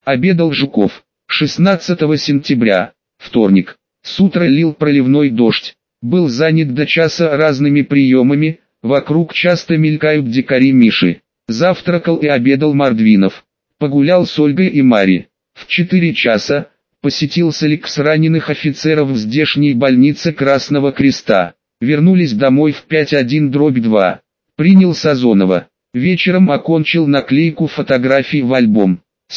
Обедал Жуков. 16 сентября, вторник. С утра лил проливной дождь. Был занят до часа разными приемами, вокруг часто мелькают дикари Миши. Завтракал и обедал Мордвинов. Погулял с Ольгой и Мари. В 4 часа посетил Солекс раненых офицеров в здешней больнице Красного Креста. Вернулись домой в 5:1/2. Принял Сазонова. Вечером окончил наклейку фотографий в альбом.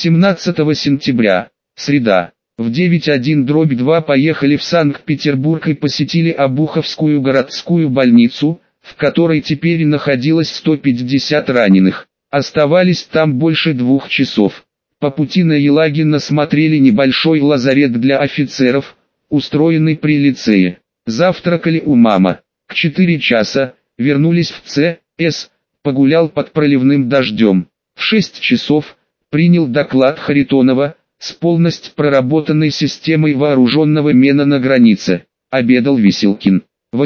17 сентября, среда. В 9:1/2 поехали в Санкт-Петербург и посетили Обуховскую городскую больницу, в которой теперь находилось 150 раненых. Оставались там больше 2 часов. По пути на Елагина смотрели небольшой лазарет для офицеров, устроенный при лицее. Завтракали у мама. К 4 часа вернулись в ЦС, погулял под проливным дождем. В 6 часов принял доклад Харитонова с полностью проработанной системой вооруженного мена на границе. Обедал Веселкин.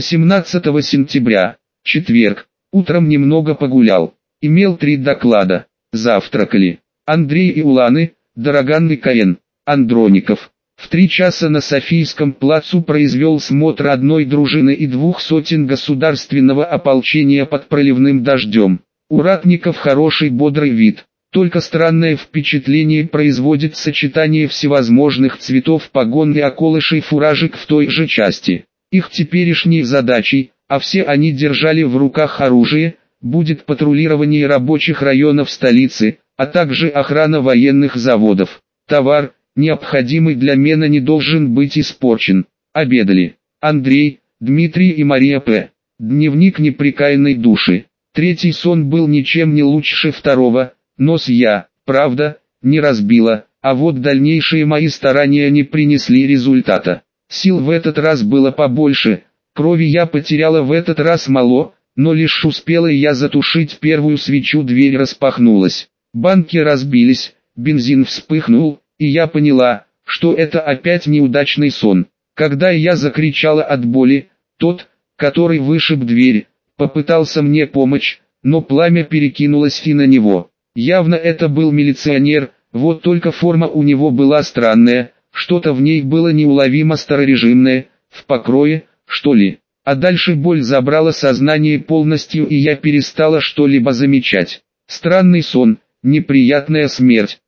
18 сентября, четверг, утром немного погулял. Имел 3 доклада. Завтракали Андрей и Уланы, Дороган и Каен, Андроников. В 3 часа на Софийском плацу произвел смотр одной дружины и 2 сотен государственного ополчения под проливным дождем. У ратников хороший бодрый вид. Только странное впечатление производит сочетание всевозможных цветов погон и околышей фуражек в той же части. Их теперешней задачей, а все они держали в руках оружие, будет патрулирование рабочих районов столицы, а также охрана военных заводов. Товар, необходимый для мена, не должен быть испорчен. Обедали Андрей, Дмитрий и Мария П. Дневник непрекаянной души. Третий сон был ничем не лучше второго. Нос я, правда, не разбила, а вот дальнейшие мои старания не принесли результата. Сил в этот раз было побольше, крови я потеряла в этот раз мало, но лишь успела я затушить первую свечу, дверь распахнулась. Банки разбились, бензин вспыхнул, и я поняла, что это опять неудачный сон. Когда я закричала от боли, тот, который вышиб дверь, попытался мне помочь, но пламя перекинулось и на него. Явно это был милиционер, вот только форма у него была странная, что-то в ней было неуловимо старорежимное, в покрое, что ли. А дальше боль забрала сознание полностью, и я перестала что-либо замечать. Странный сон, неприятная смерть.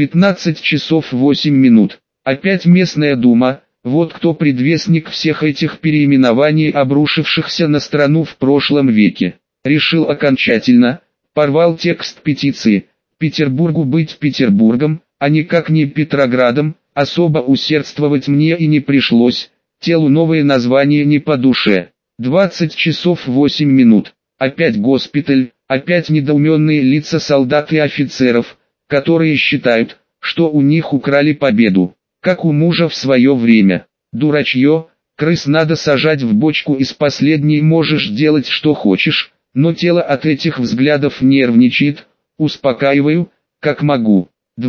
19 часов 8 минут. Опять местная дума, вот кто предвестник всех этих переименований, обрушившихся на страну в прошлом веке. Решил окончательно. Порвал текст петиции. Петербургу быть Петербургом, а никак не Петроградом. Особо усердствовать мне и не пришлось. Телу новое название не по душе. 20 часов 8 минут. Опять госпиталь, опять недоуменные лица солдат и офицеров, которые считают, что у них украли победу, как у мужа в свое время. Дурачье, крыс надо сажать в бочку, из последней можешь делать что хочешь. Но тело от этих взглядов нервничает, успокаиваю, как могу.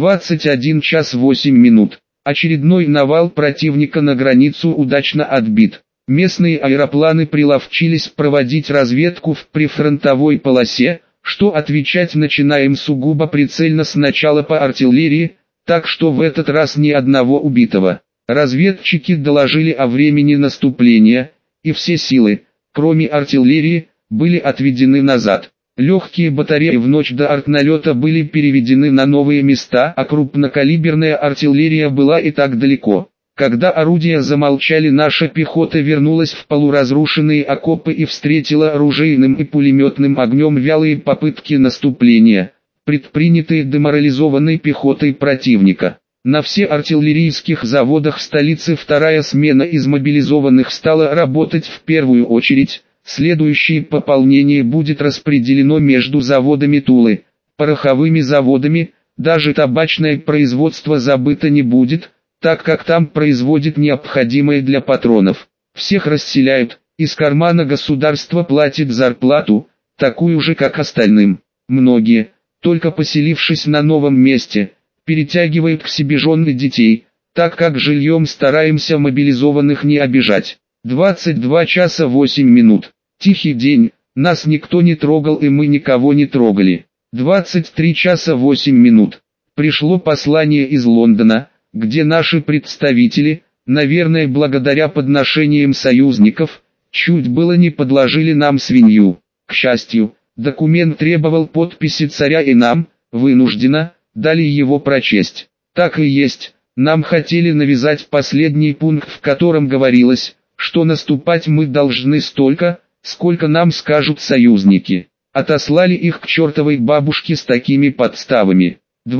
21 час 8 минут. Очередной навал противника на границу удачно отбит. Местные аэропланы приловчились проводить разведку в прифронтовой полосе, что отвечать начинаем сугубо прицельно, сначала по артиллерии, так что в этот раз ни одного убитого. Разведчики доложили о времени наступления, и все силы, кроме артиллерии, были отведены назад. Легкие батареи в ночь до артналета были переведены на новые места, а крупнокалиберная артиллерия была и так далеко. Когда орудия замолчали, наша пехота вернулась в полуразрушенные окопы и встретила оружейным и пулеметным огнем вялые попытки наступления, предпринятые деморализованной пехотой противника. На все артиллерийских заводах столицы вторая смена из мобилизованных стала работать в первую очередь. Следующее пополнение будет распределено между заводами Тулы, пороховыми заводами, даже табачное производство забыто не будет, так как там производят необходимое для патронов. Всех расселяют, из кармана государство платит зарплату, такую же как остальным. Многие, только поселившись на новом месте, перетягивают к себе жен и детей, так как жильем стараемся мобилизованных не обижать. 22 часа 8 минут. Тихий день, нас никто не трогал и мы никого не трогали. 23 часа 8 минут. пришло послание из Лондона, где наши представители, наверное благодаря подношениям союзников, чуть было не подложили нам свинью. К счастью, документ требовал подписи царя и нам, вынужденно, дали его прочесть. Так и есть, нам хотели навязать последний пункт, в котором говорилось, что наступать мы должны столько, сколько нам скажут союзники. Отослали их к чертовой бабушке с такими подставами.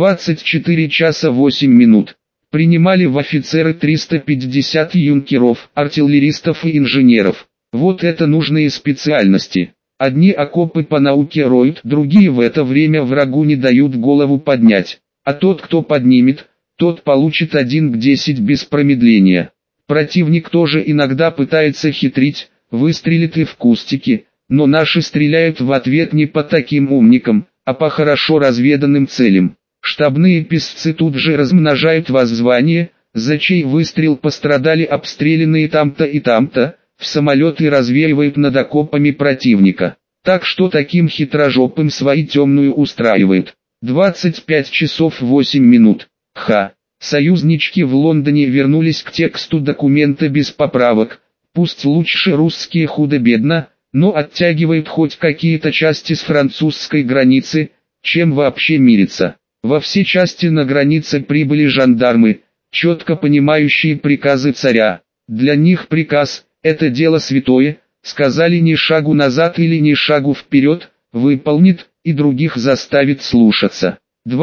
24 часа 8 минут. Принимали в офицеры 350 юнкеров, артиллеристов и инженеров. Вот это нужные специальности. Одни окопы по науке роют, другие в это время врагу не дают голову поднять. А тот, кто поднимет, тот получит 1 к 10 без промедления. Противник тоже иногда пытается хитрить, выстрелит и в кустики, но наши стреляют в ответ не по таким умникам, а по хорошо разведанным целям. Штабные писцы тут же размножают воззвание, за чей выстрел пострадали обстрелянные там-то и там-то, в самолеты развеивают над окопами противника. Так что таким хитрожопым свои темную устраивает. 25 часов 8 минут. Союзнички в Лондоне вернулись к тексту документа без поправок. Пусть лучше русские худо-бедно, но оттягивают хоть какие-то части с французской границы, чем вообще мириться. Во все части на границе прибыли жандармы, четко понимающие приказы царя. Для них приказ – это дело святое, сказали ни шагу назад или ни шагу вперед, выполнит, и других заставит слушаться.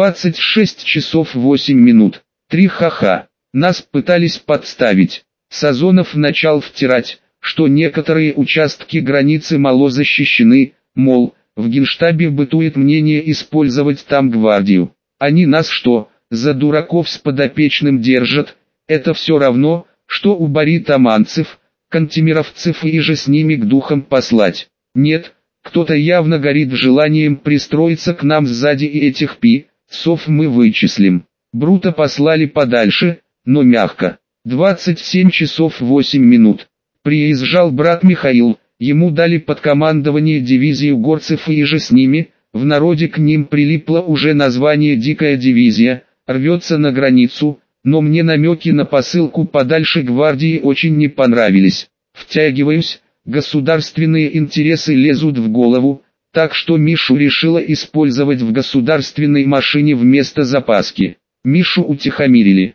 26 часов 8 минут. 3 Нас пытались подставить. Сазонов начал втирать, что некоторые участки границы мало защищены, мол, в Генштабе бытует мнение использовать там гвардию. Они нас что, за дураков с подопечным держат? Это все равно, что у баритаманцев, кантемировцев и же с ними к духам послать. Нет, кто-то явно горит желанием пристроиться к нам сзади, и этих пи-сов мы вычислим. Брута послали подальше, но мягко. 27 часов 8 минут. Приезжал брат Михаил, ему дали под командование дивизию горцев и же с ними, в народе к ним прилипло уже название «Дикая дивизия», рвется на границу, но мне намеки на посылку подальше гвардии очень не понравились. Втягиваюсь, государственные интересы лезут в голову, так что Мишу решила использовать в государственной машине вместо запаски. Мишу утихомирили.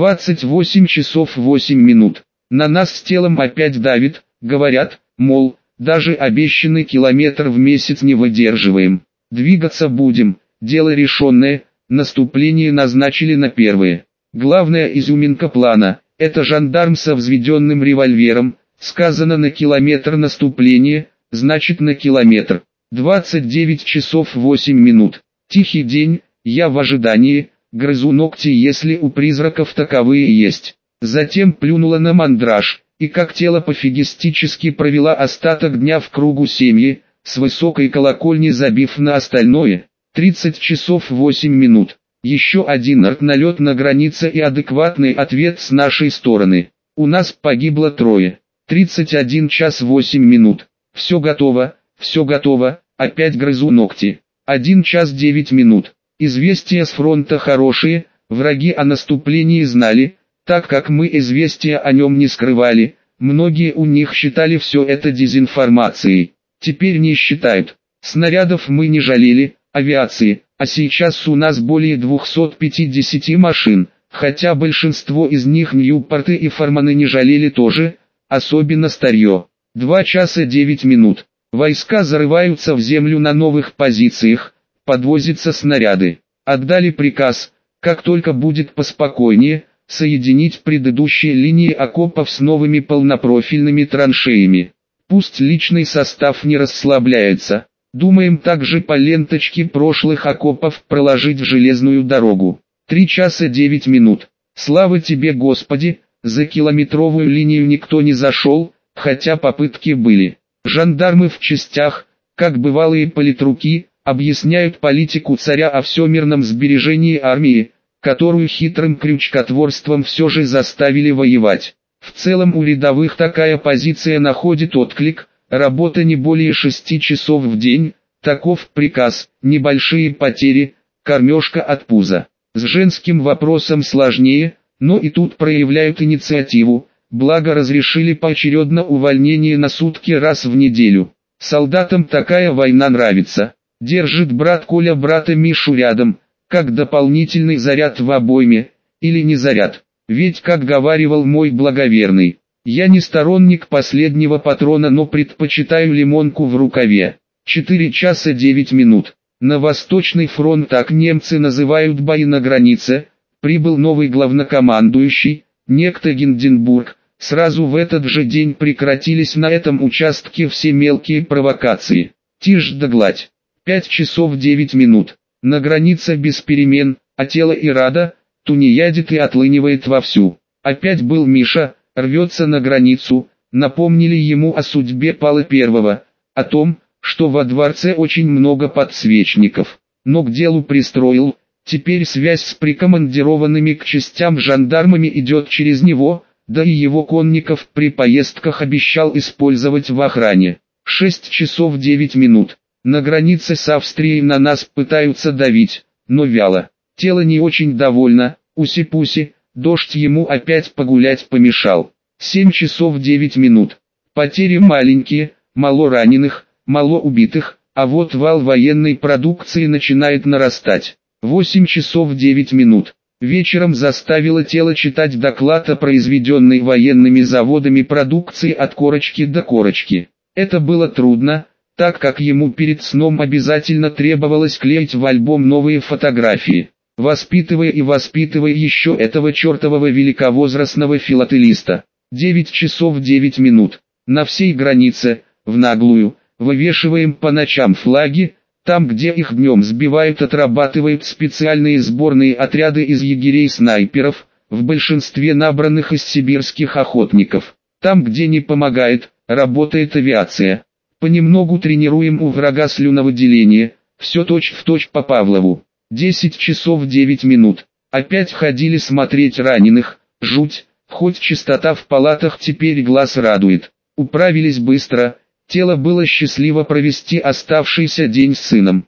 28 часов 8 минут. На нас с телом опять давит, говорят, мол, даже обещанный километр в месяц не выдерживаем. Двигаться будем, дело решенное, наступление назначили на 1. Главная изюминка плана – это жандарм со взведенным револьвером, сказано на километр наступления, значит на километр. 29 часов 8 минут. Тихий день, я в ожидании, грызу ногти, если у призраков таковые есть. Затем плюнула на мандраж, и как тело пофигистически провела остаток дня в кругу семьи, с высокой колокольни забив на остальное. 30 часов 8 минут. Еще один артналет на границе и адекватный ответ с нашей стороны. У нас погибло 3. 31 час 8 минут. Все готово, опять грызу ногти. 1 час 9 минут. Известия с фронта хорошие, враги о наступлении знали, так как мы известия о нем не скрывали, многие у них считали все это дезинформацией. Теперь не считают. Снарядов мы не жалели, авиации, а сейчас у нас более 250 машин, хотя большинство из них Ньюпорты и Форманы не жалели тоже, особенно старье. 2 часа 9 минут. Войска зарываются в землю на новых позициях, подвозятся снаряды. Отдали приказ, как только будет поспокойнее, соединить предыдущие линии окопов с новыми полнопрофильными траншеями. Пусть личный состав не расслабляется. Думаем также по ленточке прошлых окопов проложить железную дорогу. 3 часа 9 минут. Слава тебе, Господи, за километровую линию никто не зашел, хотя попытки были. Жандармы в частях, как бывалые политруки, объясняют политику царя о всемирном сбережении армии, которую хитрым крючкотворством все же заставили воевать. В целом у рядовых такая позиция находит отклик, работа не более 6 часов в день, таков приказ, небольшие потери, кормежка от пуза. С женским вопросом сложнее, но и тут проявляют инициативу, благо разрешили поочередно увольнение на сутки раз в неделю. Солдатам такая война нравится. Держит брат Коля брата Мишу рядом, как дополнительный заряд в обойме, или не заряд. Ведь, как говаривал мой благоверный, я не сторонник последнего патрона, но предпочитаю лимонку в рукаве. 4 часа 9 минут. На Восточный фронт, так немцы называют бои на границе, прибыл новый главнокомандующий, некто Гинденбург. Сразу в этот же день прекратились на этом участке все мелкие провокации. Тишь да гладь. 5 часов 9 минут. На границе без перемен, а тело Ирада тунеядит и отлынивает вовсю. Опять был Миша, рвется на границу, напомнили ему о судьбе Павла I, о том, что во дворце очень много подсвечников, но к делу пристроил, теперь связь с прикомандированными к частям жандармами идет через него, да и его конников при поездках обещал использовать в охране. 6 часов 9 минут. На границе с Австрией на нас пытаются давить, но вяло. Тело не очень довольно, уси-пуси, дождь ему опять погулять помешал. 7 часов 9 минут. Потери маленькие, мало раненых, мало убитых, а вот вал военной продукции начинает нарастать. 8 часов 9 минут. Вечером заставило тело читать доклад о произведенной военными заводами продукции от корочки до корочки. Это было трудно, так как ему перед сном обязательно требовалось клеить в альбом новые фотографии. Воспитывая и воспитывая еще этого чертового великовозрастного филателиста. 9 часов 9 минут. На всей границе, в наглую, вывешиваем по ночам флаги, там где их днем сбивают, отрабатывают специальные сборные отряды из егерей-снайперов, в большинстве набранных из сибирских охотников. Там где не помогает, работает авиация. Понемногу тренируем у врага слюновыделение, все точь-в-точь по Павлову. 10 часов 9 минут. Опять ходили смотреть раненых, жуть, хоть чистота в палатах теперь глаз радует. Управились быстро, тело было счастливо провести оставшийся день с сыном.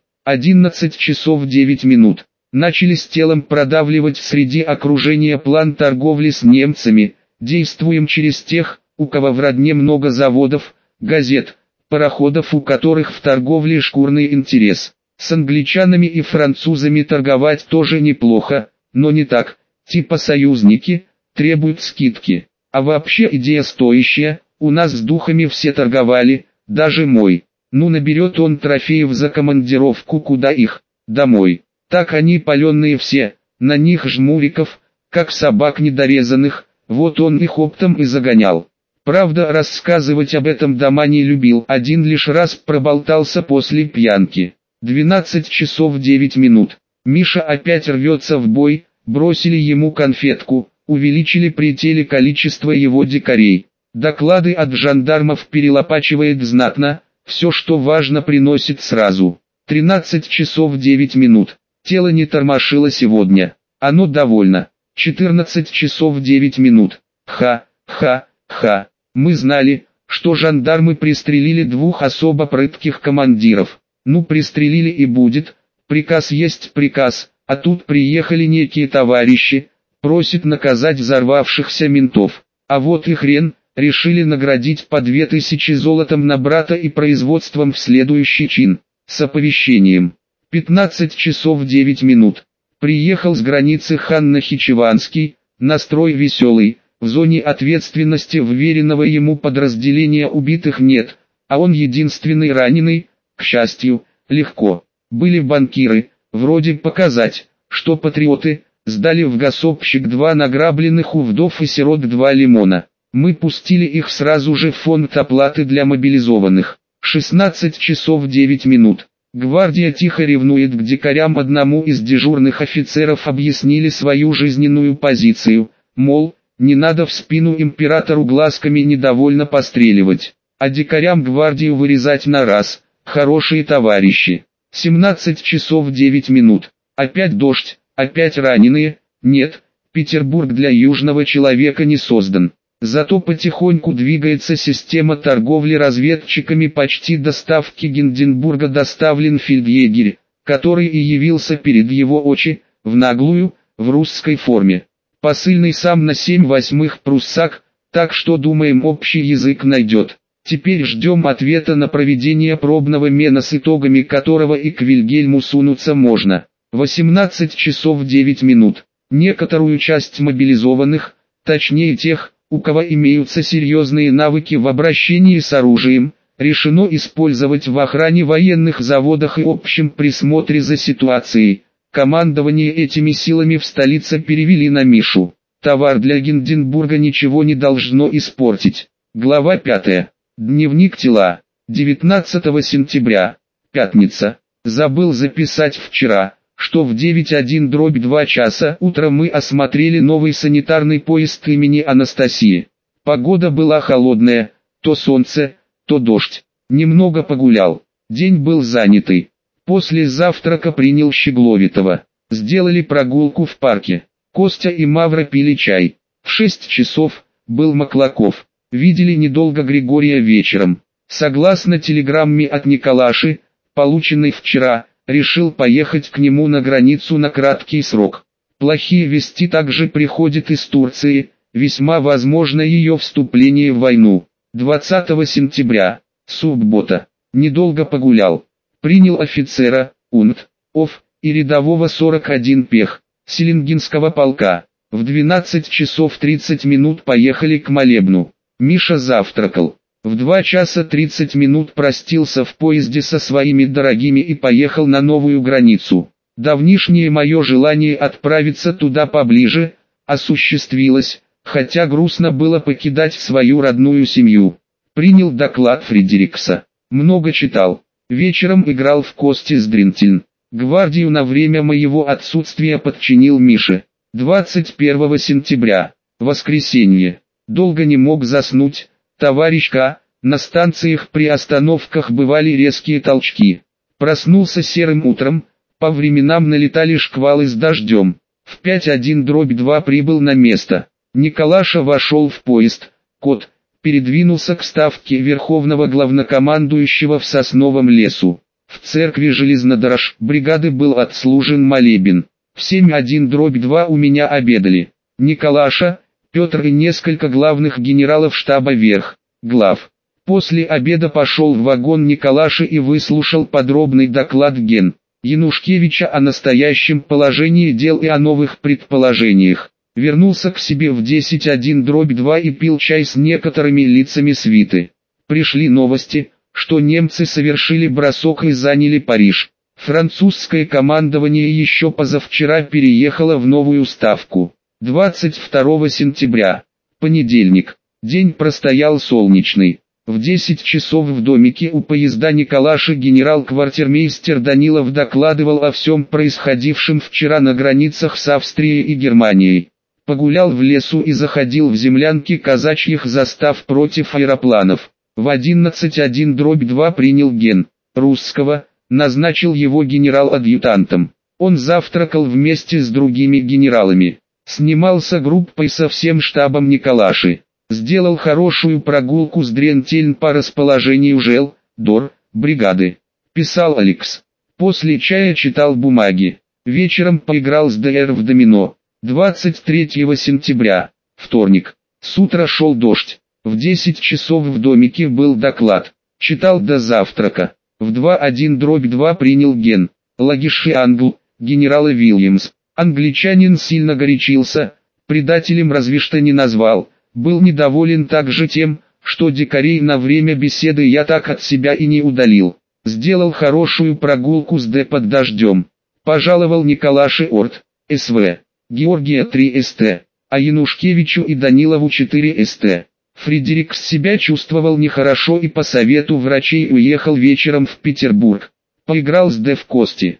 11 часов 9 минут. Начали с телом продавливать среди окружения план торговли с немцами, действуем через тех, у кого в родне много заводов, газет, пароходов, у которых в торговле шкурный интерес. С англичанами и французами торговать тоже неплохо, но не так, типа союзники, требуют скидки. А вообще идея стоящая, у нас с духами все торговали, даже мой. Ну наберет он трофеев за командировку, куда их, домой. Так они паленые все, на них жмуриков, как собак недорезанных, вот он их оптом и загонял. Правда, рассказывать об этом дома не любил, один лишь раз проболтался после пьянки. 12 часов 9 минут. Миша опять рвется в бой, бросили ему конфетку, увеличили при теле количество его дикарей. Доклады от жандармов перелопачивает знатно, все что важно приносит сразу. 13 часов 9 минут. Тело не тормошило сегодня, оно довольно. 14 часов 9 минут. Ха. Мы знали, что жандармы пристрелили 2 особо прытких командиров. Ну пристрелили и будет, приказ есть приказ, а тут приехали некие товарищи, просят наказать взорвавшихся ментов. А вот и хрен, решили наградить по 2000 золотом на брата и производством в следующий чин, с оповещением. 15 часов 9 минут. Приехал с границы хан Нахичеванский, настрой веселый, в зоне ответственности вверенного ему подразделения убитых нет, а он единственный раненый. К счастью, легко. Были банкиры, вроде показать, что патриоты, сдали в гособщик 2 награбленных у вдов и сирот 2 лимона. Мы пустили их сразу же в фонд оплаты для мобилизованных. 16 часов 9 минут. Гвардия тихо ревнует к дикарям, одному из дежурных офицеров объяснили свою жизненную позицию, мол, не надо в спину императору глазками недовольно постреливать, а дикарям гвардию вырезать на раз. Хорошие товарищи. 17 часов 9 минут. Опять дождь, опять раненые. Нет, Петербург для южного человека не создан. Зато потихоньку двигается система торговли разведчиками, почти до ставки Гинденбурга доставлен фельдъегерь, который и явился перед его очи, в наглую, в русской форме. Посыльный сам на 7/8 пруссак, так что думаем общий язык найдет. Теперь ждем ответа на проведение пробного мена, с итогами которого и к Вильгельму сунуться можно. 18 часов 9 минут. Некоторую часть мобилизованных, точнее тех, у кого имеются серьезные навыки в обращении с оружием, решено использовать в охране военных заводах и общем присмотре за ситуацией. Командование этими силами в столице перевели на Мишу. Товар для Гинденбурга ничего не должно испортить. Глава 5. Дневник тела. 19 сентября. Пятница. Забыл записать вчера, что в 9:1/2 часа утра мы осмотрели новый санитарный поезд имени Анастасии. Погода была холодная, то солнце, то дождь. Немного погулял. День был занятый. После завтрака принял Щегловитова. Сделали прогулку в парке. Костя и Мавра пили чай. В 6 часов был Маклаков. Видели недолго Григория вечером. Согласно телеграмме от Николаши, полученной вчера, решил поехать к нему на границу на краткий срок. Плохие вести также приходят из Турции, весьма возможно ее вступление в войну. 20 сентября, суббота. Недолго погулял. Принял офицера, УНТ, и рядового 41 пех, Селингинского полка. В 12 часов 30 минут поехали к молебну. Миша завтракал. В 2 часа 30 минут простился в поезде со своими дорогими и поехал на новую границу. Давнишнее мое желание отправиться туда поближе осуществилось, хотя грустно было покидать свою родную семью. Принял доклад Фредерикса. Много читал. Вечером играл в кости с Дринтельн. Гвардию на время моего отсутствия подчинил Мише. 21 сентября. Воскресенье. Долго не мог заснуть. Товарищ К. На станциях при остановках бывали резкие толчки. Проснулся серым утром. По временам налетали шквалы с дождем. В 5:1/2 прибыл на место. Николаша вошел в поезд. Кот передвинулся к ставке верховного главнокомандующего в Сосновом лесу. В церкви железнодорож бригады был отслужен молебен. В 7:1/2 у меня обедали Николаша, Петр и несколько главных генералов штаба верх, глав. После обеда пошел в вагон Николаши и выслушал подробный доклад ген. Янушкевича о настоящем положении дел и о новых предположениях. Вернулся к себе в 10:1/2 и пил чай с некоторыми лицами свиты. Пришли новости, что немцы совершили бросок и заняли Париж. Французское командование еще позавчера переехало в новую ставку. 22 сентября. Понедельник. День простоял солнечный. В 10 часов в домике у поезда Николаши генерал-квартирмейстер Данилов докладывал о всем происходившем вчера на границах с Австрией и Германией. Погулял в лесу и заходил в землянки казачьих застав против аэропланов. В 11:1/2 принял ген. Русского, назначил его генерал-адъютантом. Он завтракал вместе с другими генералами. Снимался группой со всем штабом Николаши. Сделал хорошую прогулку с Дрентельн по расположению жел, дор, бригады. Писал Алекс. После чая читал бумаги. Вечером поиграл с ДР в домино. 23 сентября, вторник. С утра шел дождь. В 10 часов в домике был доклад. Читал до завтрака. В 2:1/2 принял ген. Лагиши Англ, генерала Вильямс. Англичанин сильно горячился, предателем разве что не назвал. Был недоволен также тем, что дикарей на время беседы я так от себя и не удалил. Сделал хорошую прогулку с Д под дождем. Пожаловал Николаше Орт, СВ. Георгия 3 СТ, а Янушкевичу и Данилову 4 СТ. Фредерик себя чувствовал нехорошо и по совету врачей уехал вечером в Петербург. Поиграл с Д в кости.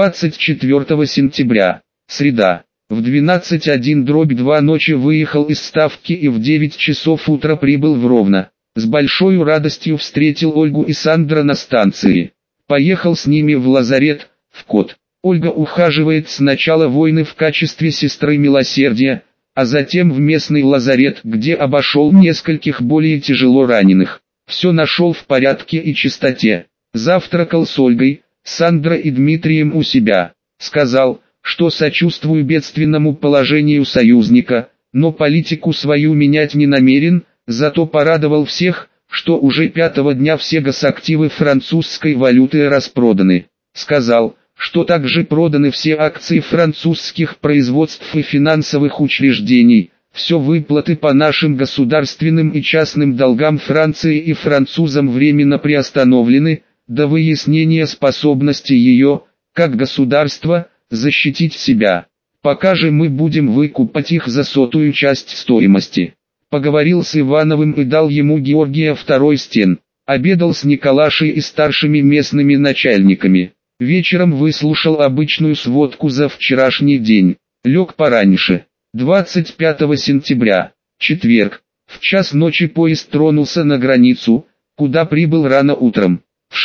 24 сентября, среда. В 12:1/2 ночи выехал из ставки и в 9 часов утра прибыл в Ровно. С большой радостью встретил Ольгу и Сандра на станции. Поехал с ними в лазарет, в Кот. Ольга ухаживает с начала войны в качестве сестры милосердия, а затем в местный лазарет, где обошел нескольких более тяжело раненых. Все нашел в порядке и чистоте. Завтракал с Ольгой, Сандра и Дмитрием у себя. Сказал, что сочувствую бедственному положению союзника, но политику свою менять не намерен, зато порадовал всех, что уже 5-го дня все госактивы французской валюты распроданы. Сказал, что также проданы все акции французских производств и финансовых учреждений, все выплаты по нашим государственным и частным долгам Франции и французам временно приостановлены, до выяснения способности ее, как государства, защитить себя. Пока же мы будем выкупать их за 100-ю часть стоимости. Поговорил с Ивановым и дал ему Георгия II стен. Обедал с Николашей и старшими местными начальниками. Вечером выслушал обычную сводку за вчерашний день. Лег пораньше. 25 сентября, четверг, в час ночи поезд тронулся на границу, куда прибыл рано утром. В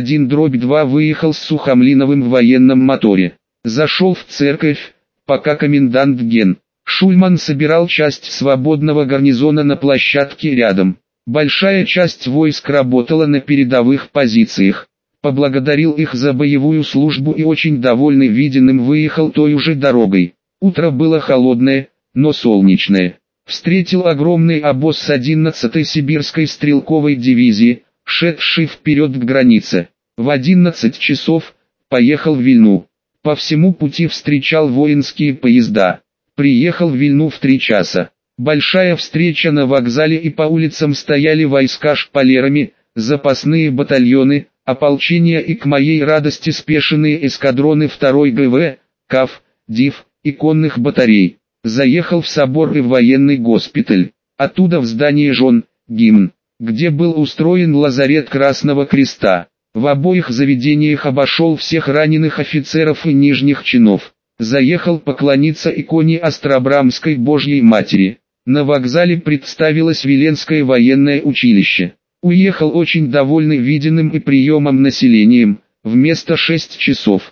6:1/2 выехал с Сухомлиновым в военном моторе. Зашел в церковь, пока комендант ген. Шульман собирал часть свободного гарнизона на площадке рядом. Большая часть войск работала на передовых позициях. Поблагодарил их за боевую службу и очень довольный виденным выехал той же дорогой. Утро было холодное, но солнечное. Встретил огромный обоз с 11-й сибирской стрелковой дивизии, шедший вперед к границе. В 11 часов поехал в Вильну. По всему пути встречал воинские поезда. Приехал в Вильну в 3 часа. Большая встреча на вокзале, и по улицам стояли войска шпалерами, запасные батальоны, ополчение и, к моей радости, спешенные эскадроны 2-й ГВ, КАВ, ДИВ и конных батарей. Заехал в собор и в военный госпиталь. Оттуда в здание жен, гимн, где был устроен лазарет Красного Креста. В обоих заведениях обошел всех раненых офицеров и нижних чинов. Заехал поклониться иконе Остробрамской Божьей Матери. На вокзале представилось Веленское военное училище. Уехал очень довольный виденным и приемом населением. Вместо 6 часов.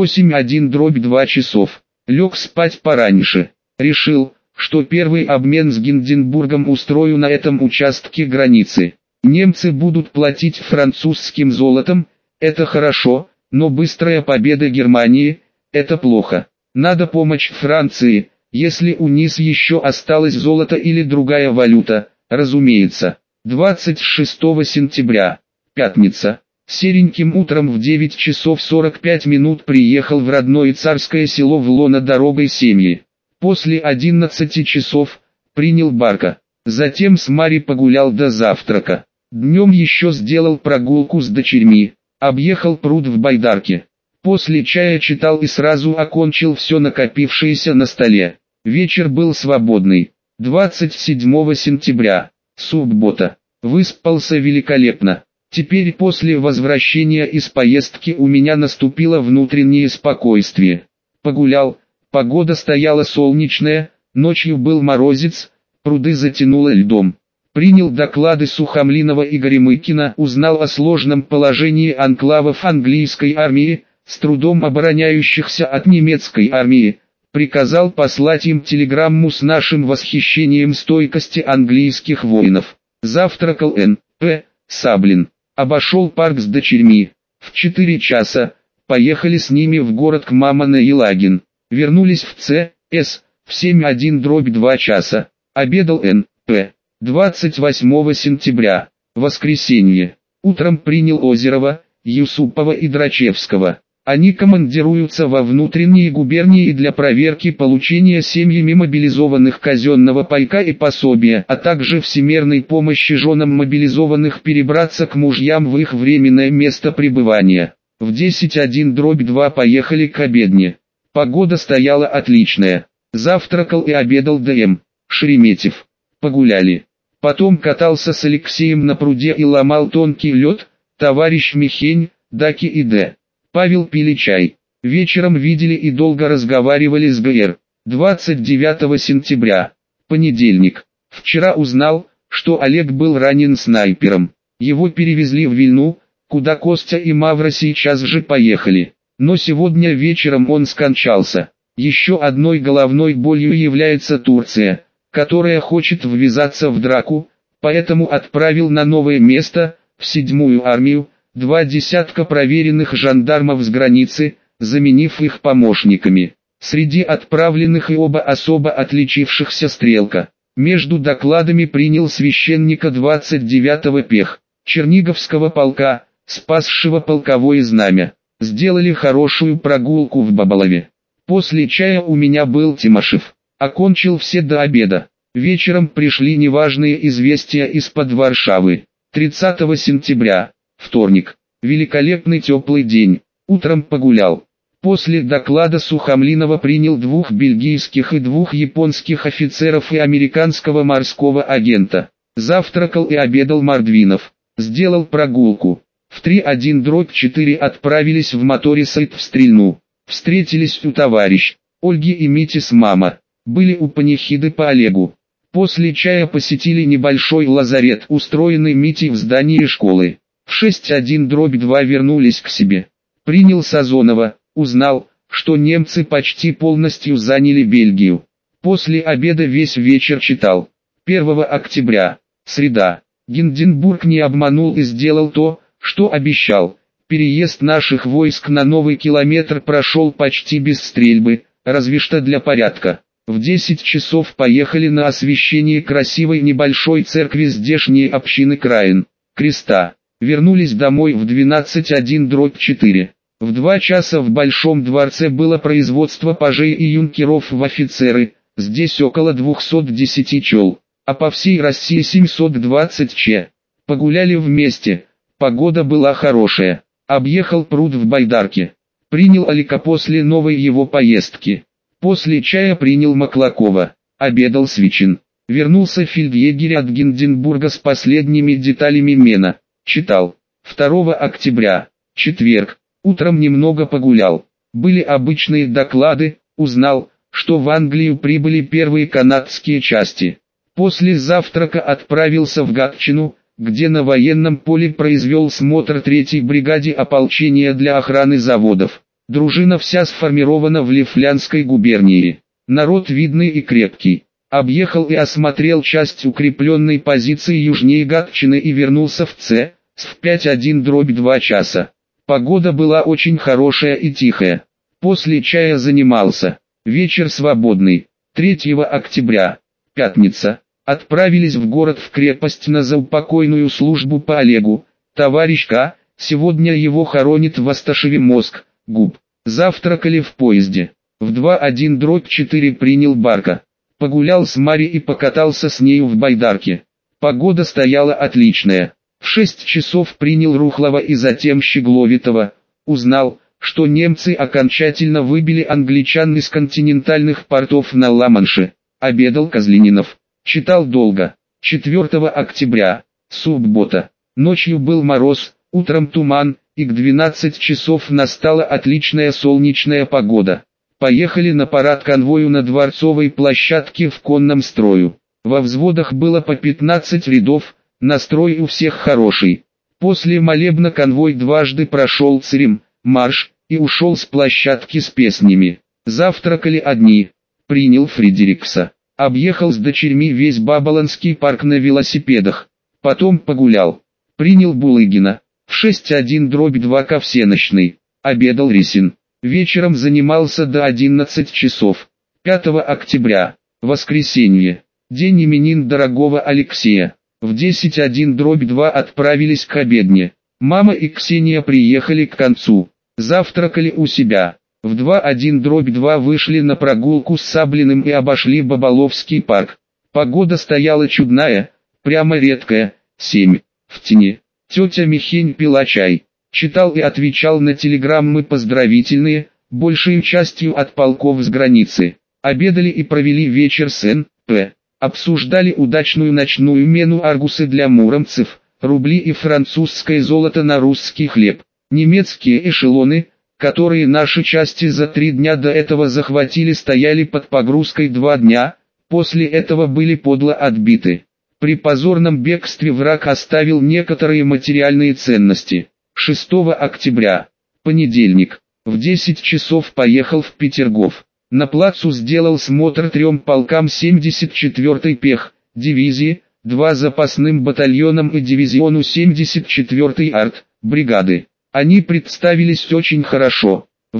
8:1/2 часов. Лег спать пораньше. Решил, что первый обмен с Гинденбургом устрою на этом участке границы. Немцы будут платить французским золотом, это хорошо, но быстрая победа Германии – это плохо. Надо помочь Франции, если у них еще осталось золото или другая валюта, разумеется. 26 сентября, пятница. Сереньким утром в 9 часов 45 минут приехал в родное царское село Влона дорогой семьи. После 11 часов принял барка. Затем с Мари погулял до завтрака. Днем еще сделал прогулку с дочерьми. Объехал пруд в Байдарке. После чая читал и сразу окончил все накопившееся на столе. Вечер был свободный. 27 сентября, суббота. Выспался великолепно. Теперь после возвращения из поездки у меня наступило внутреннее спокойствие. Погулял, погода стояла солнечная, ночью был морозец, пруды затянуло льдом. Принял доклады Сухомлинова и Горемыкина, узнал о сложном положении анклавов английской армии, с трудом обороняющихся от немецкой армии. Приказал послать им телеграмму с нашим восхищением стойкости английских воинов. Завтракал Н.П. Саблин. Обошел парк с дочерьми. В 4 часа поехали с ними в город к Мамоно и Лагин. Вернулись в Ц.С. в 7:1/2 часа. Обедал Н.П. 28 сентября, воскресенье. Утром принял Озерова, Юсупова и Драчевского. Они командируются во внутренние губернии для проверки получения семьями мобилизованных казенного пайка и пособия, а также всемерной помощи женам мобилизованных перебраться к мужьям в их временное место пребывания. В 10:1/2 поехали к обедне. Погода стояла отличная. Завтракал и обедал Д.М. Шереметьев. Погуляли. Потом катался с Алексеем на пруде и ломал тонкий лед, товарищ Михень, Даки и Д. Павел пили чай. Вечером видели и долго разговаривали с ГР. 29 сентября. Понедельник. Вчера узнал, что Олег был ранен снайпером. Его перевезли в Вильну, куда Костя и Мавра сейчас же поехали. Но сегодня вечером он скончался. Еще одной головной болью является Турция, которая хочет ввязаться в драку, поэтому отправил на новое место, в 7-ю армию, 2 десятка проверенных жандармов с границы, заменив их помощниками. Среди отправленных и оба особо отличившихся стрелка. Между докладами принял священника 29-го пех Черниговского полка, спасшего полковое знамя. Сделали хорошую прогулку в Бабалове. После чая у меня был Тимошев. Окончил все до обеда. Вечером пришли неважные известия из-под Варшавы. 30 сентября, вторник. Великолепный теплый день. Утром погулял. После доклада Сухомлинова принял 2 бельгийских и 2 японских офицеров и американского морского агента. Завтракал и обедал Мордвинов. Сделал прогулку. В 3-1-4 отправились в моторе Сайт в Стрельну. Встретились у товарищ Ольги и Мити с мама. Были у панихиды по Олегу. После чая посетили небольшой лазарет, устроенный Митей в здании школы. В 6-1-2 вернулись к себе. Принял Сазонова, узнал, что немцы почти полностью заняли Бельгию. После обеда весь вечер читал. 1 октября, среда. Гинденбург не обманул и сделал то, что обещал. Переезд наших войск на новый километр прошел почти без стрельбы, разве что для порядка. В 10 часов поехали на освящение красивой небольшой церкви здешней общины Краин Креста. Вернулись домой в 12-1-4. В 2 часа в Большом дворце было производство пажей и юнкеров в офицеры, здесь около 210 чел, а по всей России 720 че. Погуляли вместе, погода была хорошая. Объехал пруд в Байдарке. Принял Алика после новой его поездки. После чая принял Маклакова. Обедал Свичин. Вернулся фельдъегерь от Гинденбурга с последними деталями Мена. Читал. 2 октября, четверг. Утром немного погулял. Были обычные доклады. Узнал, что в Англию прибыли первые канадские части. После завтрака отправился в Гатчину, где на военном поле произвел смотр 3-й бригаде ополчения для охраны заводов. Дружина вся сформирована в Лифлянской губернии. Народ видный и крепкий. Объехал и осмотрел часть укрепленной позиции южнее Гатчины и вернулся в Ц. в 5-1-2 часа. Погода была очень хорошая и тихая. После чая занимался. Вечер свободный. 3 октября, пятница. Отправились в город в крепость на заупокойную службу по Олегу. Товарищ К. Сегодня его хоронит в Асташеве мозг, губ. Завтракали в поезде. В 2-1-4 принял Барка. Погулял с Мари и покатался с нею в Байдарке. Погода стояла отличная. В 6 часов принял Рухлова и затем Щегловитова. Узнал, что немцы окончательно выбили англичан из континентальных портов на Ла-Манше. Обедал Козленинов. Читал долго. 4 октября, суббота. Ночью был мороз, утром туман, и к 12 часов настала отличная солнечная погода. Поехали на парад конвою на Дворцовой площадке в конном строю. Во взводах было по 15 рядов, настрой у всех хороший. После молебна конвой дважды прошел цирем, марш, и ушел с площадки с песнями. Завтракали одни. Принял Фредерикса. Объехал с дочерьми весь Бабаланский парк на велосипедах. Потом погулял. Принял Булыгина. В 6-1-2 ко всенощной. Обедал Рисин. Вечером занимался до 11 часов. 5 октября. Воскресенье. День именин дорогого Алексея. В 10-1-2 отправились к обедне. Мама и Ксения приехали к концу. Завтракали у себя. В 2-1-2 вышли на прогулку с Саблиным и обошли Бабаловский парк. Погода стояла чудная, прямо редкая, 7, в тени. Тетя Михень пила чай. Читал и отвечал на телеграммы поздравительные, большей частью от полков с границы. Обедали и провели вечер с Н.П. Обсуждали удачную ночную мену аргусы для муромцев, рубли и французское золото на русский хлеб. Немецкие эшелоны, которые наши части за 3 дня до этого захватили, стояли под погрузкой 2 дня, после этого были подло отбиты. При позорном бегстве враг оставил некоторые материальные ценности. 6 октября, понедельник, в 10 часов поехал в Петергоф. На плацу сделал смотр 3 полкам 74-й пех, дивизии, 2 запасным батальонам и дивизиону 74-й арт, бригады. Они представились очень хорошо. В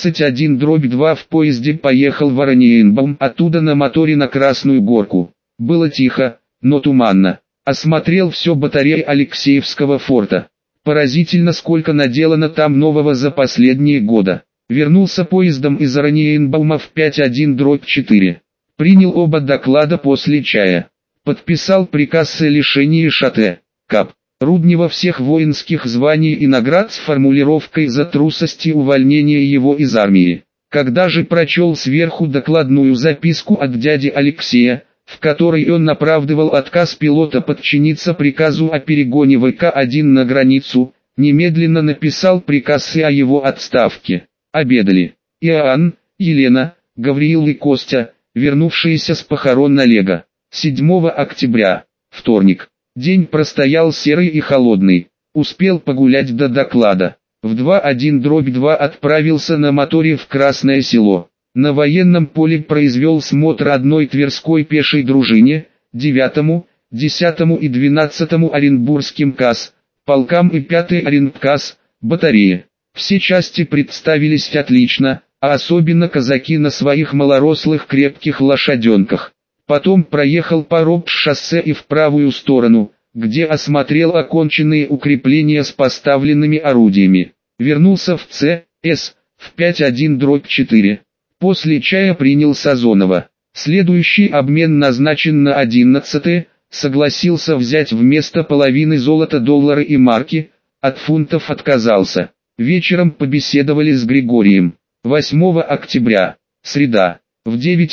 12:01/2 в поезде поехал в Ораниенбаум, оттуда на моторе на Красную Горку. Было тихо, но туманно. Осмотрел все батареи Алексеевского форта. Поразительно, сколько наделано там нового за последние годы. Вернулся поездом из Ораниенбаума в 5:1/4. Принял оба доклада после чая. Подписал приказ о лишении Шатэ, Кап. Руднева всех воинских званий и наград с формулировкой за трусость и увольнение его из армии. Когда же прочел сверху докладную записку от дяди Алексея, в которой он оправдывал отказ пилота подчиниться приказу о перегоне ВК-1 на границу, немедленно написал приказ и о его отставке. Обедали Иоанн, Елена, Гавриил и Костя, вернувшиеся с похорон Олега. 7 октября, вторник. День простоял серый и холодный. Успел погулять до доклада. В 2:1/2 отправился на моторе в Красное Село. На военном поле произвел смотр одной Тверской пешей дружине, 9-му, 10-му и 12-му Оренбургским КАС, полкам и 5-й Оренбкас, батарее. Все части представились отлично, а особенно казаки на своих малорослых крепких лошаденках. Потом проехал по Ропш-шоссе и в правую сторону, где осмотрел оконченные укрепления с поставленными орудиями. Вернулся в ЦС в 5:1/4. После чая принял Сазонова. Следующий обмен назначен на 11-е, согласился взять вместо половины золота доллары и марки, от фунтов отказался. Вечером побеседовали с Григорием. 8 октября, среда. В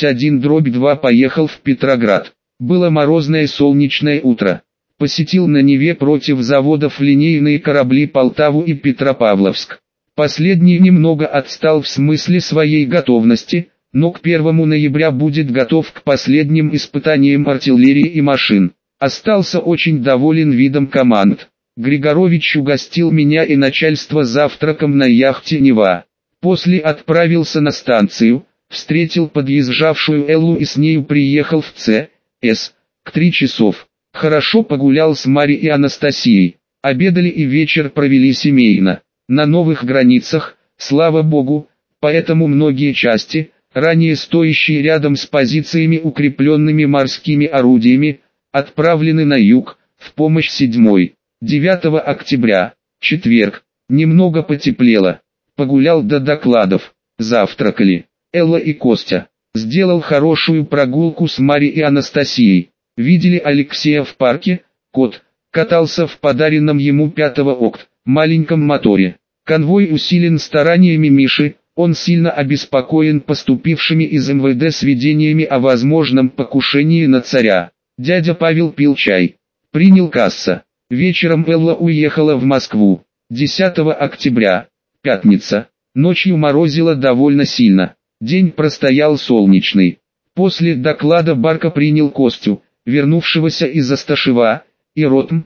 9:1/2 поехал в Петроград. Было морозное солнечное утро. Посетил на Неве против заводов линейные корабли Полтаву и Петропавловск. Последний немного отстал в смысле своей готовности, но к 1 ноября будет готов к последним испытаниям артиллерии и машин. Остался очень доволен видом команд. Григорович угостил меня и начальство завтраком на яхте «Нева». После отправился на станцию. Встретил подъезжавшую Эллу и с нею приехал в ЦС. К 3 часов. Хорошо погулял с Марей и Анастасией. Обедали и вечер провели семейно. На новых границах, слава богу, поэтому многие части, ранее стоящие рядом с позициями укрепленными морскими орудиями, отправлены на юг, в помощь 7-й. 9 октября, четверг. Немного потеплело. Погулял до докладов. Завтракали. Элла и Костя. Сделал хорошую прогулку с Марей и Анастасией. Видели Алексея в парке, кот, катался в подаренном ему 5 окт, маленьком моторе. Конвой усилен стараниями Миши, он сильно обеспокоен поступившими из МВД сведениями о возможном покушении на царя. Дядя Павел пил чай. Принял касса. Вечером Элла уехала в Москву. 10 октября, пятница. Ночью морозило довольно сильно. День простоял солнечный. После доклада Барка принял Костю, вернувшегося из Асташева, и ротм,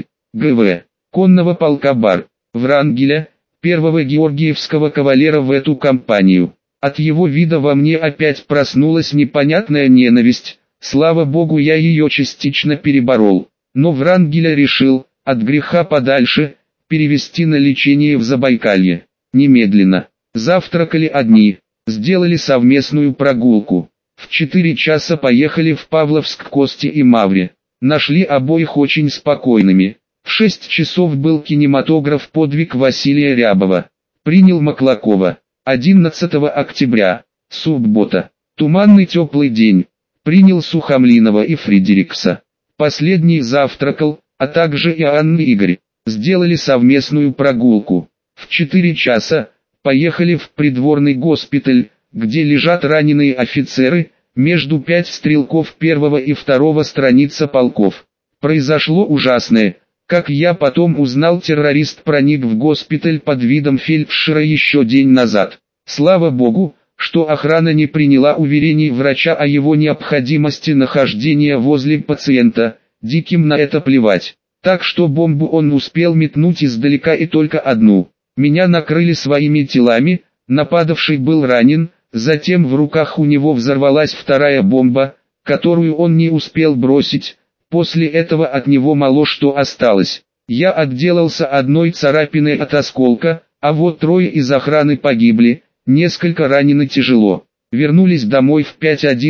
Л.Г.В. конного полка Бар, Врангеля, 1-го Георгиевского кавалера в эту компанию. От его вида во мне опять проснулась непонятная ненависть, слава богу, я ее частично переборол. Но Врангеля решил, от греха подальше, перевести на лечение в Забайкалье. Немедленно. Завтракали одни. Сделали совместную прогулку. В 4 часа поехали в Павловск к Косте и Мавре. Нашли обоих очень спокойными. В 6 часов был кинематограф «Подвиг Василия Рябова». Принял Маклакова. 11 октября, суббота. Туманный теплый день. Принял Сухомлинова и Фредерикса. Последний завтракал, а также Иоанн и Игорь. Сделали совместную прогулку. В 4 часа поехали в придворный госпиталь, где лежат раненые офицеры, между 5 стрелков 1 и 2 страница полков. Произошло ужасное. Как я потом узнал, террорист проник в госпиталь под видом фельдшера еще день назад. Слава богу, что охрана не приняла уверений врача о его необходимости нахождения возле пациента, диким на это плевать. Так что бомбу он успел метнуть издалека и только одну. Меня накрыли своими телами, нападавший был ранен, затем в руках у него взорвалась вторая бомба, которую он не успел бросить, после этого от него мало что осталось. Я отделался одной царапиной от осколка, А вот 3 из охраны погибли, несколько ранены тяжело. Вернулись домой в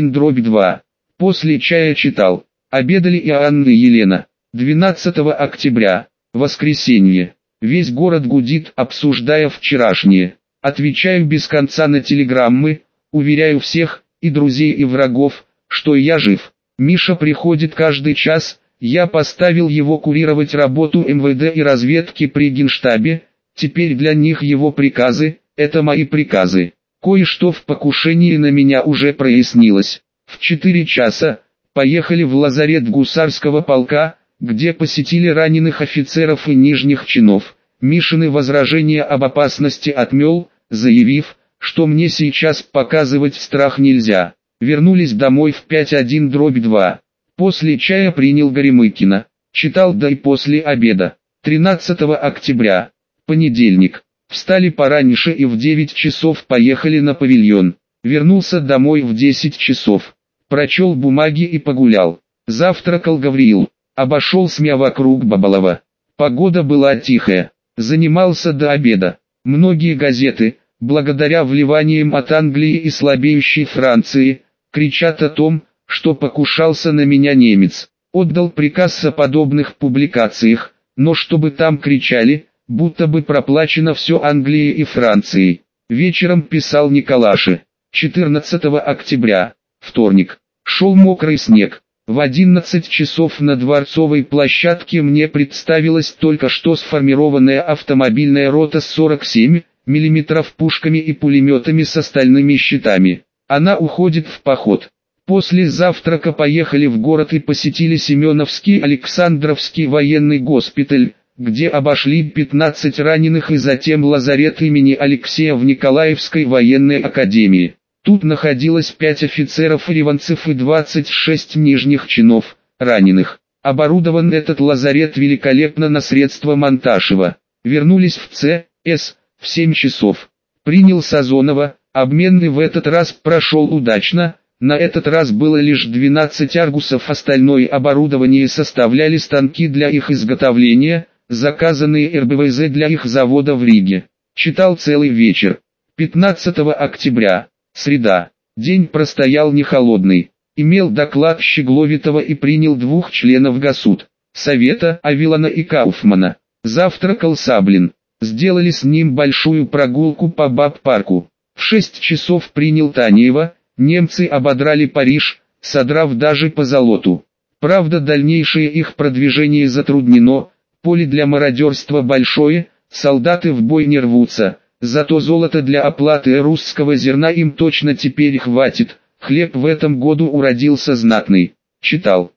5-1-2. После чая читал. Обедали Иоанн и Елена. 12 октября. Воскресенье. Весь город гудит, обсуждая вчерашнее. Отвечаю без конца на телеграммы, уверяю всех, и друзей, и врагов, что я жив. Миша приходит каждый час, я поставил его курировать работу МВД и разведки при Генштабе, теперь для них его приказы, это мои приказы. Кое-что в покушении на меня уже прояснилось. В 4 часа поехали в лазарет гусарского полка, где посетили раненых офицеров и нижних чинов. Мишины возражения об опасности отмел, заявив, что мне сейчас показывать страх нельзя. Вернулись домой в 5-1-2. После чая принял Горемыкина. Читал да и после обеда. 13 октября. Понедельник. Встали пораньше и в 9 часов поехали на павильон. Вернулся домой в 10 часов. Прочел бумаги и погулял. Завтракал Гавриил. Обошел СМИ вокруг Бабалова. Погода была тихая. Занимался до обеда. Многие газеты, благодаря вливаниям от Англии и слабеющей Франции, кричат о том, что покушался на меня немец. Отдал приказ о подобных публикациях, но чтобы там кричали, будто бы проплачено все Англией и Францией. Вечером писал Николаши. 14 октября, вторник. Шел мокрый снег. В 11 часов на Дворцовой площадке мне представилась только что сформированная автомобильная рота с 47 мм пушками и пулеметами с остальными щитами. Она уходит в поход. После завтрака поехали в город и посетили Семеновский Александровский военный госпиталь, где обошли 15 раненых и затем лазарет имени Алексея в Николаевской военной академии. Тут находилось 5 офицеров-реванцев и 26 нижних чинов, раненых. Оборудован этот лазарет великолепно на средства Монташева. Вернулись в ЦС в 7 часов. Принял Сазонова, обменный в этот раз прошел удачно, на этот раз было лишь 12 аргусов, остальное оборудование составляли станки для их изготовления, заказанные РБВЗ для их завода в Риге. Читал целый вечер. 15 октября. Среда. День простоял не холодный. Имел доклад Щегловитова и принял 2 членов Госсуд Совета Авилона и Кауфмана. Завтракал Саблин. Сделали с ним большую прогулку по Баб-парку. В 6 часов принял Танеева. Немцы ободрали Париж, содрав даже позолоту. Правда, дальнейшее их продвижение затруднено, поле для мародерства большое, солдаты в бой не рвутся. Зато золото для оплаты русского зерна им точно теперь хватит, хлеб в этом году уродился знатный. Читал.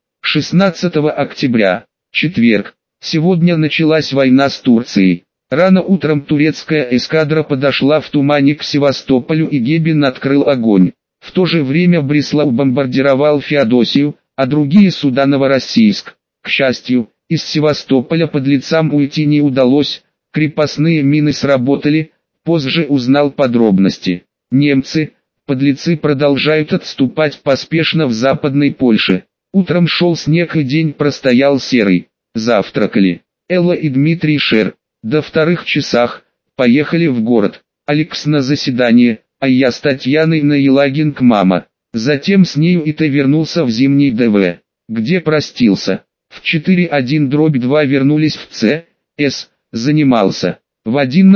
16 октября, четверг. Сегодня началась война с Турцией. Рано утром турецкая эскадра подошла в тумане к Севастополю и Гебен открыл огонь. В то же время Бреслав бомбардировал Феодосию, а другие суда Новороссийск. К счастью, из Севастополя подлецам уйти не удалось, крепостные мины сработали. Позже узнал подробности. Немцы, подлецы, продолжают отступать поспешно в Западной Польше. Утром шел снег и день простоял серый. Завтракали. Элла и Дмитрий Шер. До 2 часах поехали в город. Алекс на заседание, а я с Татьяной на Елагин к мама. Затем с нею и вернулся в Зимний ДВ, где простился. В 4-1-2 вернулись в ЦС, занимался. В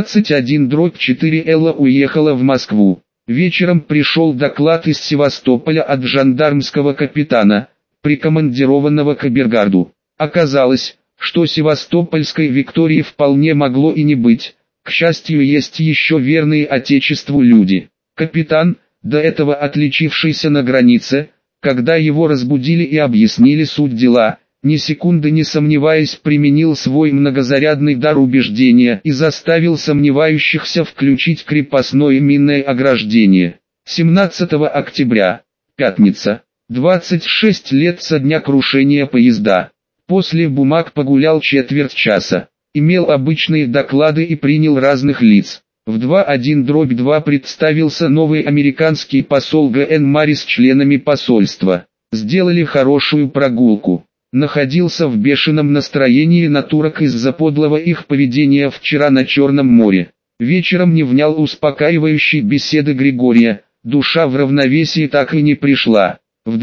11-1-4 Элла уехала в Москву. Вечером пришел доклад из Севастополя от жандармского капитана, прикомандированного к Абергарду. Оказалось, что Севастопольской Виктории вполне могло и не быть. К счастью, есть еще верные Отечеству люди. Капитан, до этого отличившийся на границе, когда его разбудили и объяснили суть дела, ни секунды не сомневаясь, применил свой многозарядный дар убеждения и заставил сомневающихся включить крепостное минное ограждение. 17 октября, пятница, 26 лет со дня крушения поезда. После бумаг погулял четверть часа, имел обычные доклады и принял разных лиц. В 2-1-2 представился новый американский посол Г.Н. Мари с членами посольства. Сделали хорошую прогулку. Находился в бешеном настроении на турок из-за подлого их поведения вчера на Черном море. Вечером не внял успокаивающей беседы Григория, душа в равновесие так и не пришла. В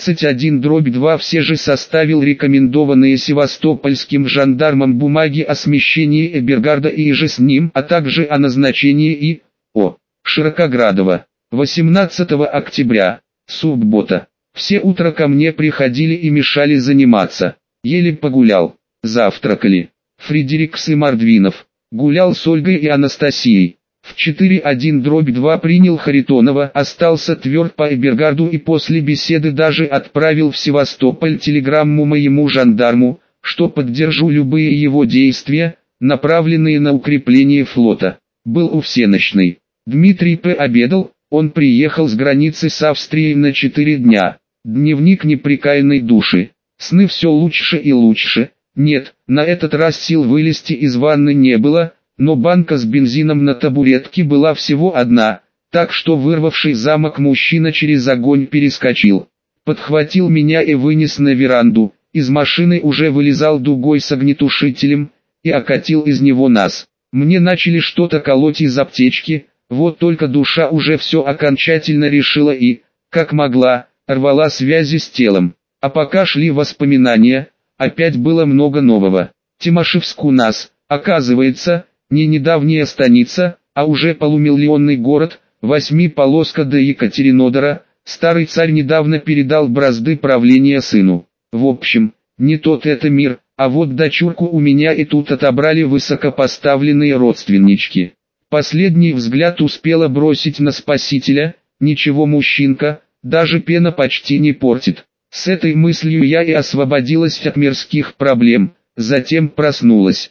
12:1/2 все же составил рекомендованные севастопольским жандармам бумаги о смещении Эбергарда и иже с ним, а также о назначении И.О. Широкоградова. 18 октября, суббота. Все утро ко мне приходили и мешали заниматься. Еле погулял. Завтракали. Фредерикс и Мордвинов. Гулял с Ольгой и Анастасией. В 4:1/2 принял Харитонова, остался тверд по Эбергарду и после беседы даже отправил в Севастополь телеграмму моему жандарму, что поддержу любые его действия, направленные на укрепление флота. Был у всенощной. Дмитрий П. обедал, он приехал с границы с Австрией на 4 дня. Дневник непрекаянной души. Сны все лучше и лучше. Нет, на этот раз сил вылезти из ванны не было, но банка с бензином на табуретке была всего одна, так что вырвавший замок мужчина через огонь перескочил. Подхватил меня и вынес на веранду, из машины уже вылезал дугой с огнетушителем, и окатил из него нас. Мне начали что-то колоть из аптечки, вот только душа уже все окончательно решила и, как могла, рвала связи с телом. А пока шли воспоминания, опять было много нового. Тимашевск у нас, оказывается, не недавняя станица, а уже полумиллионный город, 8-полоска до Екатеринодара. Старый царь недавно передал бразды правления сыну. В общем, не тот это мир, а вот дочурку у меня и тут отобрали высокопоставленные родственнички. Последний взгляд успела бросить на спасителя, ничего мужчинка, даже пена почти не портит. С этой мыслью я и освободилась от мирских проблем, затем проснулась.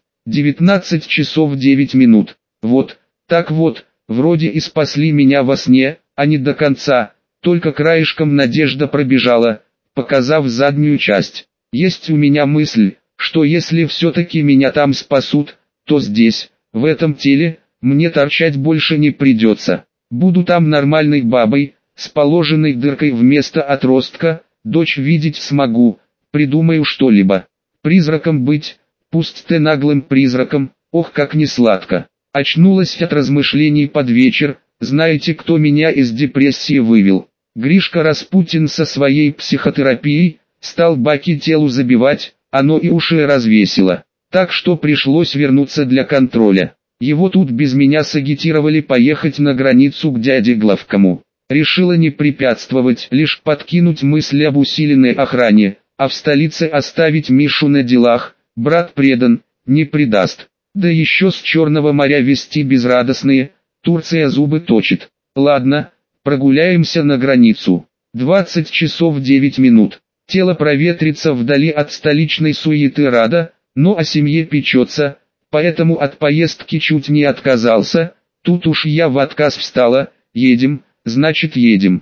19 часов 9 минут. Вот, так вот, вроде и спасли меня во сне, а не до конца, только краешком надежда пробежала, показав заднюю часть. Есть у меня мысль, что если все-таки меня там спасут, то здесь, в этом теле, мне торчать больше не придется. Буду там нормальной бабой, с положенной дыркой вместо отростка, дочь видеть смогу, придумаю что-либо. Призраком быть, пусть ты наглым призраком, ох как не сладко. Очнулась от размышлений под вечер, знаете, кто меня из депрессии вывел? Гришка Распутин со своей психотерапией, стал баки телу забивать, оно и уши развесило. Так что пришлось вернуться для контроля. Его тут без меня сагитировали поехать на границу к дяде главкому. Решила не препятствовать, лишь подкинуть мысли об усиленной охране, а в столице оставить Мишу на делах. Брат предан, не предаст. Да еще с Черного моря вести безрадостные, Турция зубы точит. Ладно, прогуляемся на границу. 20 часов 9 минут. Тело проветрится вдали от столичной суеты рада, но о семье печется, поэтому от поездки чуть не отказался. Тут уж я в отказ встала, едем, значит едем.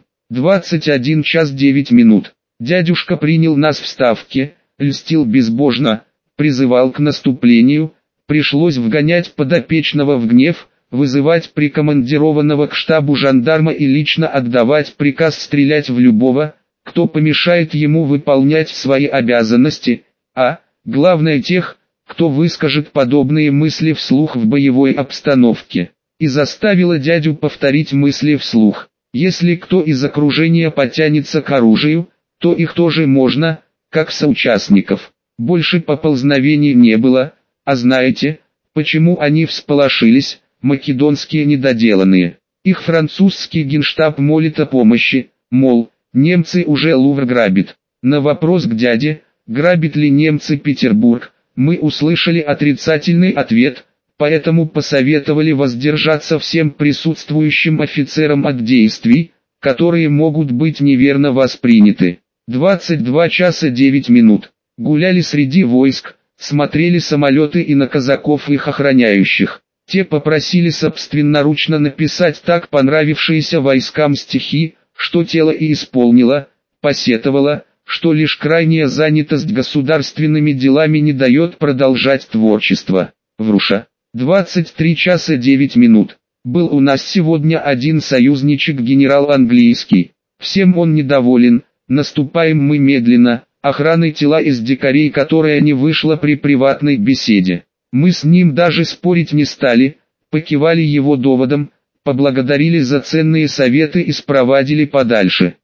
21 час 9 минут. Дядюшка принял нас в Ставке, льстил безбожно, призывал к наступлению, пришлось вгонять подопечного в гнев, вызывать прикомандированного к штабу жандарма и лично отдавать приказ стрелять в любого, кто помешает ему выполнять свои обязанности, а, главное тех, кто выскажет подобные мысли вслух в боевой обстановке. И заставила дядю повторить мысли вслух. Если кто из окружения потянется к оружию, то их тоже можно, как соучастников. Больше поползновений не было, а знаете, почему они всполошились, македонские недоделанные. Их французский генштаб молит о помощи, мол, немцы уже Лувр грабят. На вопрос к дяде, грабят ли немцы Петербург, мы услышали отрицательный ответ, поэтому посоветовали воздержаться всем присутствующим офицерам от действий, которые могут быть неверно восприняты. 22 часа 9 минут. Гуляли среди войск, смотрели самолеты и на казаков их охраняющих. Те попросили собственноручно написать так понравившиеся войскам стихи, что тело и исполнило, посетовало, что лишь крайняя занятость государственными делами не дает продолжать творчество. Вруша. 23 часа 9 минут. Был у нас сегодня один союзничек генерал английский. Всем он недоволен, наступаем мы медленно, охраной тела из дикарей, которая не вышла при приватной беседе. Мы с ним даже спорить не стали, покивали его доводам, поблагодарили за ценные советы и спровадили подальше.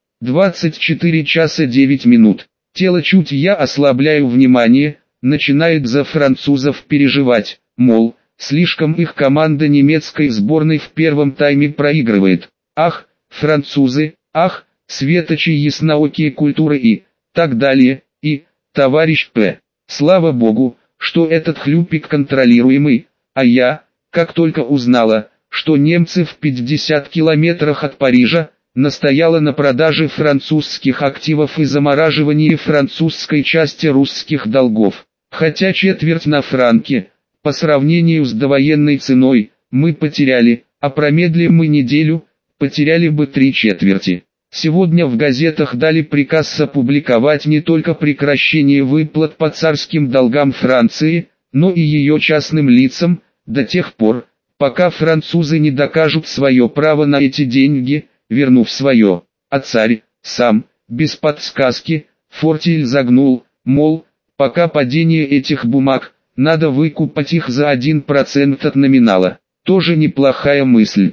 24 часа 9 минут. Тело чуть я ослабляю внимание, начинает за французов переживать, мол, слишком их команда немецкой сборной в первом тайме проигрывает. Ах, французы, ах, светочи ясноокие культуры и так далее, и, товарищ П. Слава богу, что этот хлюпик контролируемый, а я, как только узнала, что немцы в 50 километрах от Парижа, настояла на продаже французских активов и замораживании французской части русских долгов. Хотя четверть на франке, по сравнению с довоенной ценой, мы потеряли, а промедлим мы неделю, потеряли бы 3/4. Сегодня в газетах дали приказ опубликовать не только прекращение выплат по царским долгам Франции, но и ее частным лицам, до тех пор, пока французы не докажут свое право на эти деньги, вернув свое. А царь, сам, без подсказки, фортель загнул, мол, пока падение этих бумаг, надо выкупать их за 1% от номинала. Тоже неплохая мысль.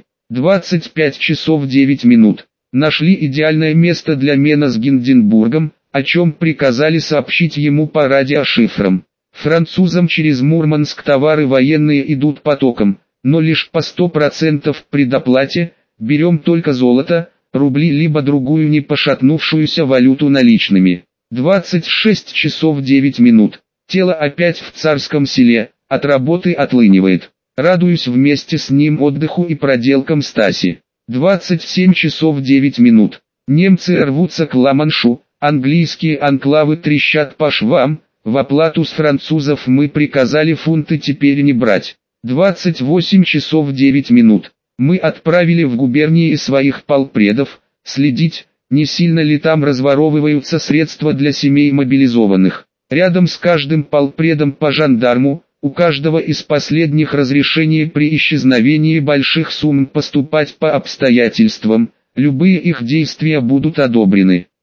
25 часов 9 минут. Нашли идеальное место для мена с Гинденбургом, о чем приказали сообщить ему по радиошифрам. Французам через Мурманск товары военные идут потоком, но лишь по 100% предоплате, берем только золото, рубли либо другую не пошатнувшуюся валюту наличными. 26 часов 9 минут. Тело опять в царском селе, от работы отлынивает. Радуюсь вместе с ним отдыху и проделкам Стаси. 27 часов 9 минут. Немцы рвутся к Ла-Маншу, английские анклавы трещат по швам, в оплату с французов мы приказали фунты теперь не брать. 28 часов 9 минут. Мы отправили в губернии своих полпредов, следить, не сильно ли там разворовываются средства для семей мобилизованных. Рядом с каждым полпредом по жандарму, у каждого из последних разрешение при исчезновении больших сумм поступать по обстоятельствам, любые их действия будут одобрены.